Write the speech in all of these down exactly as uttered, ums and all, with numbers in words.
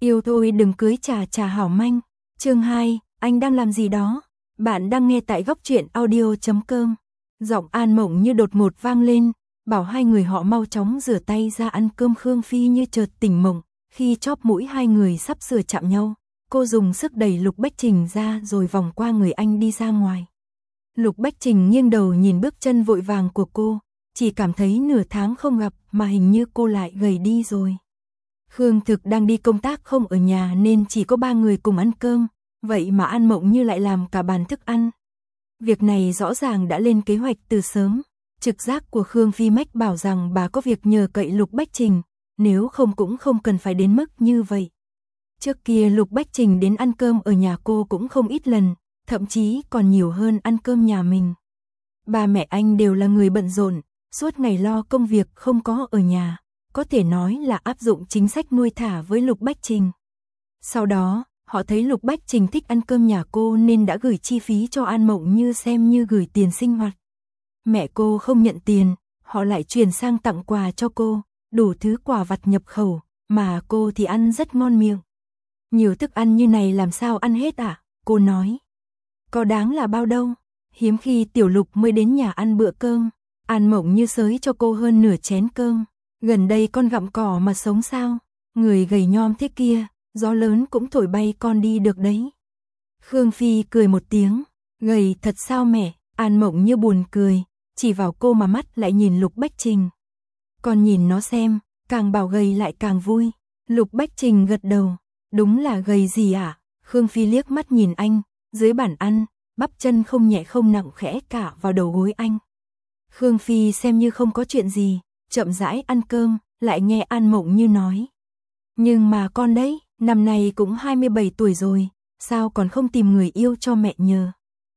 Yêu thôi đừng cưới trà trà hảo manh. Chương hai, anh đang làm gì đó? Bạn đang nghe tại góc truyện audio chấm com. Giọng An Mộng như đột ngột vang lên, bảo hai người họ mau chóng rửa tay ra ăn cơm. Khương Phi như chợt tỉnh mộng, khi chóp mũi hai người sắp sửa chạm nhau, cô dùng sức đẩy Lục Bách Trình ra rồi vòng qua người anh đi ra ngoài. Lục Bách Trình nghiêng đầu nhìn bước chân vội vàng của cô, chỉ cảm thấy nửa tháng không gặp mà hình như cô lại gầy đi rồi. Khương Thực đang đi công tác không ở nhà nên chỉ có ba người cùng ăn cơm, vậy mà An Mộng như lại làm cả bàn thức ăn. Việc này rõ ràng đã lên kế hoạch từ sớm. Trực giác của Khương Phi mách bảo rằng bà có việc nhờ cậy Lục Bách Trình, nếu không cũng không cần phải đến mức như vậy. Trước kia Lục Bách Trình đến ăn cơm ở nhà cô cũng không ít lần, thậm chí còn nhiều hơn ăn cơm nhà mình. Ba mẹ anh đều là người bận rộn, suốt ngày lo công việc không có ở nhà, có thể nói là áp dụng chính sách nuôi thả với Lục Bách Trình. Sau đó, họ thấy Lục Bách Trình thích ăn cơm nhà cô nên đã gửi chi phí cho An Mộng như xem như gửi tiền sinh hoạt. Mẹ cô không nhận tiền, họ lại chuyển sang tặng quà cho cô, đủ thứ quà vặt nhập khẩu, mà cô thì ăn rất ngon miệng. Nhiều thức ăn như này làm sao ăn hết à? Cô nói. Có đáng là bao đâu, hiếm khi Tiểu Lục mới đến nhà ăn bữa cơm. An Mộng như xới cho cô hơn nửa chén cơm. Gần đây con gặm cỏ mà sống sao? Người gầy nhom thế kia, gió lớn cũng thổi bay con đi được đấy. Khương Phi cười một tiếng. Gầy thật sao mẹ? An Mộng như buồn cười, chỉ vào cô mà mắt lại nhìn Lục Bách Trình. Con nhìn nó xem, càng bảo gầy lại càng vui. Lục Bách Trình gật đầu. Đúng là gầy gì ạ? À? Khương Phi liếc mắt nhìn anh, dưới bàn ăn, bắp chân không nhẹ không nặng khẽ cả vào đầu gối anh. Khương Phi xem như không có chuyện gì, chậm rãi ăn cơm, lại nghe An Mộng như nói. Nhưng mà con đấy, năm nay cũng hai mươi bảy tuổi rồi, sao còn không tìm người yêu cho mẹ nhờ?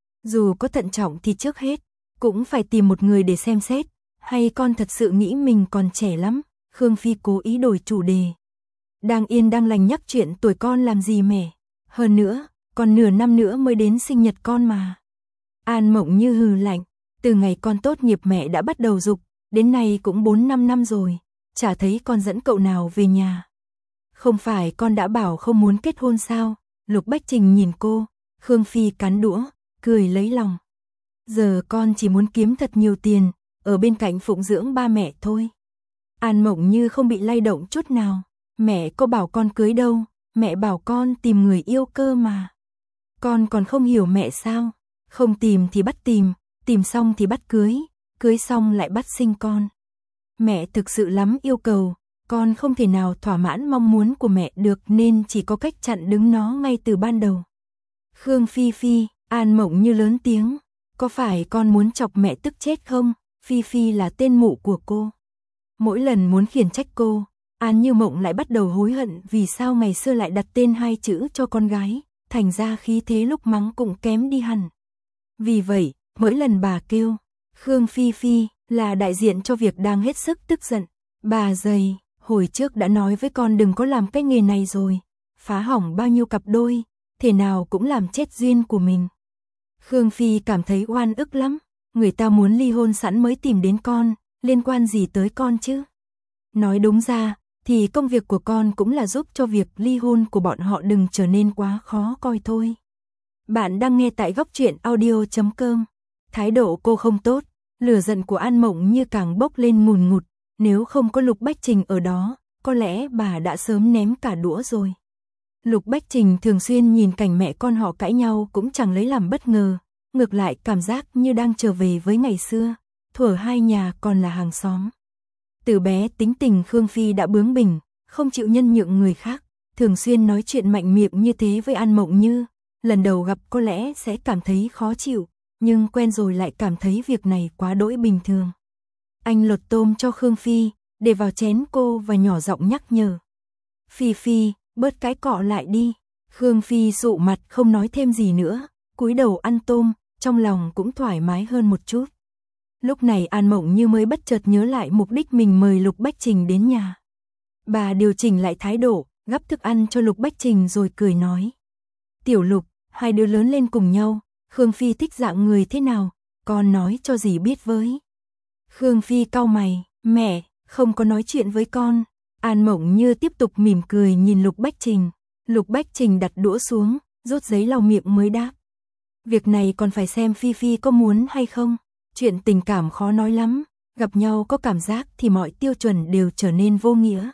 Dù có thận trọng thì trước hết, cũng phải tìm một người để xem xét, hay con thật sự nghĩ mình còn trẻ lắm? Khương Phi cố ý đổi chủ đề. Đang yên đang lành nhắc chuyện tuổi con làm gì mẹ? Hơn nữa, còn nửa năm nữa mới đến sinh nhật con mà. An Mộng như hừ lạnh, từ ngày con tốt nghiệp mẹ đã bắt đầu giục, đến nay cũng bốn năm năm rồi, chả thấy con dẫn cậu nào về nhà. Không phải con đã bảo không muốn kết hôn sao? Lục Bách Trình nhìn cô, Khương Phi cắn đũa, cười lấy lòng. Giờ con chỉ muốn kiếm thật nhiều tiền, ở bên cạnh phụng dưỡng ba mẹ thôi. An Mộng như không bị lay động chút nào. Mẹ có bảo con cưới đâu, mẹ bảo con tìm người yêu cơ mà. Con còn không hiểu mẹ sao? Không tìm thì bắt tìm, tìm xong thì bắt cưới, cưới xong lại bắt sinh con. Mẹ thực sự lắm yêu cầu, con không thể nào thỏa mãn mong muốn của mẹ được nên chỉ có cách chặn đứng nó ngay từ ban đầu. Khương Phi Phi, An Mộng như lớn tiếng, có phải con muốn chọc mẹ tức chết không? Phi Phi là tên mụ của cô. Mỗi lần muốn khiển trách cô, An Như Mộng lại bắt đầu hối hận vì sao ngày xưa lại đặt tên hai chữ cho con gái, thành ra khí thế lúc mắng cũng kém đi hẳn. Vì vậy, mỗi lần bà kêu Khương Phi Phi là đại diện cho việc đang hết sức tức giận. Bà dày, hồi trước đã nói với con đừng có làm cái nghề này rồi, phá hỏng bao nhiêu cặp đôi, thế nào cũng làm chết duyên của mình. Khương Phi cảm thấy oan ức lắm, người ta muốn ly hôn sẵn mới tìm đến con, liên quan gì tới con chứ? Nói đúng ra, thì công việc của con cũng là giúp cho việc ly hôn của bọn họ đừng trở nên quá khó coi thôi. Bạn đang nghe tại góc truyện audio chấm com. Thái độ cô không tốt, lửa giận của An Mộng như càng bốc lên ngùn ngụt, nếu không có Lục Bách Trình ở đó, có lẽ bà đã sớm ném cả đũa rồi. Lục Bách Trình thường xuyên nhìn cảnh mẹ con họ cãi nhau cũng chẳng lấy làm bất ngờ, ngược lại cảm giác như đang trở về với ngày xưa, thuở hai nhà còn là hàng xóm. Từ bé tính tình Khương Phi đã bướng bỉnh, không chịu nhân nhượng người khác, thường xuyên nói chuyện mạnh miệng như thế với An Mộng Như. Lần đầu gặp có lẽ sẽ cảm thấy khó chịu, nhưng quen rồi lại cảm thấy việc này quá đỗi bình thường. Anh lột tôm cho Khương Phi, để vào chén cô và nhỏ giọng nhắc nhở. Phi Phi, bớt cái cọ lại đi. Khương Phi sụ mặt không nói thêm gì nữa, cúi đầu ăn tôm, trong lòng cũng thoải mái hơn một chút. Lúc này An Mộng Như mới bất chợt nhớ lại mục đích mình mời Lục Bách Trình đến nhà. Bà điều chỉnh lại thái độ, gắp thức ăn cho Lục Bách Trình rồi cười nói. Tiểu Lục, hai đứa lớn lên cùng nhau, Khương Phi thích dạng người thế nào, con nói cho dì biết với. Khương Phi cau mày, mẹ, không có nói chuyện với con. An Mộng Như tiếp tục mỉm cười nhìn Lục Bách Trình. Lục Bách Trình đặt đũa xuống, rút giấy lau miệng mới đáp. Việc này còn phải xem Phi Phi có muốn hay không. Chuyện tình cảm khó nói lắm, gặp nhau có cảm giác thì mọi tiêu chuẩn đều trở nên vô nghĩa.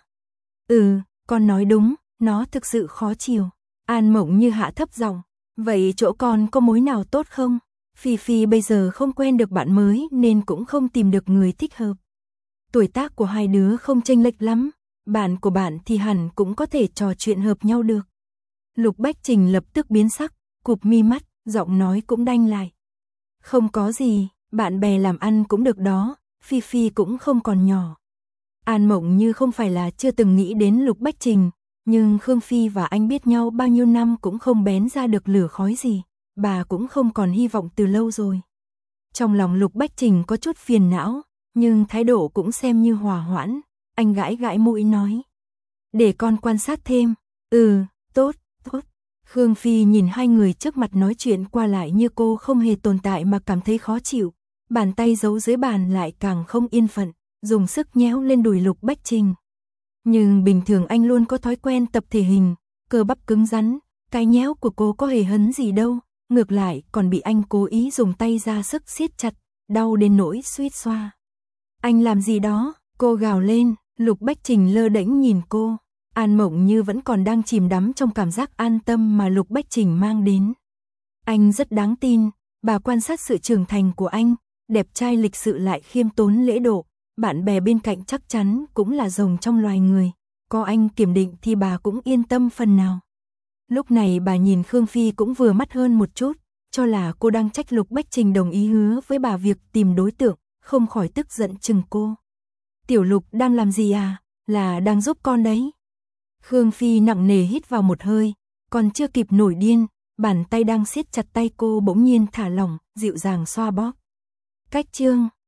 Ừ, con nói đúng, nó thực sự khó chiều. An Mộng Như hạ thấp giọng, vậy chỗ con có mối nào tốt không? Phi Phi bây giờ không quen được bạn mới nên cũng không tìm được người thích hợp. Tuổi tác của hai đứa không chênh lệch lắm, bạn của bạn thì hẳn cũng có thể trò chuyện hợp nhau được. Lục Bách Trình lập tức biến sắc, cụp mi mắt, giọng nói cũng đanh lại. Không có gì, bạn bè làm ăn cũng được đó, Phi Phi cũng không còn nhỏ. An Mộng Như không phải là chưa từng nghĩ đến Lục Bách Trình, nhưng Khương Phi và anh biết nhau bao nhiêu năm cũng không bén ra được lửa khói gì, bà cũng không còn hy vọng từ lâu rồi. Trong lòng Lục Bách Trình có chút phiền não, nhưng thái độ cũng xem như hòa hoãn, anh gãi gãi mũi nói. Để con quan sát thêm, ừ, tốt, tốt. Khương Phi nhìn hai người trước mặt nói chuyện qua lại như cô không hề tồn tại mà cảm thấy khó chịu, bàn tay giấu dưới bàn lại càng không yên phận, dùng sức nhéo lên đùi Lục Bách Trình. Nhưng bình thường anh luôn có thói quen tập thể hình, cơ bắp cứng rắn, cái nhéo của cô có hề hấn gì đâu, ngược lại còn bị anh cố ý dùng tay ra sức siết chặt, đau đến nỗi suýt xoa. Anh làm gì đó, cô gào lên, Lục Bách Trình lơ đễnh nhìn cô. An Mộng Như vẫn còn đang chìm đắm trong cảm giác an tâm mà Lục Bách Trình mang đến. Anh rất đáng tin, bà quan sát sự trưởng thành của anh, đẹp trai lịch sự lại khiêm tốn lễ độ, bạn bè bên cạnh chắc chắn cũng là rồng trong loài người, có anh kiểm định thì bà cũng yên tâm phần nào. Lúc này bà nhìn Khương Phi cũng vừa mắt hơn một chút, cho là cô đang trách Lục Bách Trình đồng ý hứa với bà việc tìm đối tượng, không khỏi tức giận chừng cô. Tiểu Lục đang làm gì à, là đang giúp con đấy. Khương Phi nặng nề hít vào một hơi, còn chưa kịp nổi điên, bàn tay đang siết chặt tay cô bỗng nhiên thả lỏng, dịu dàng xoa bóp. Cách chương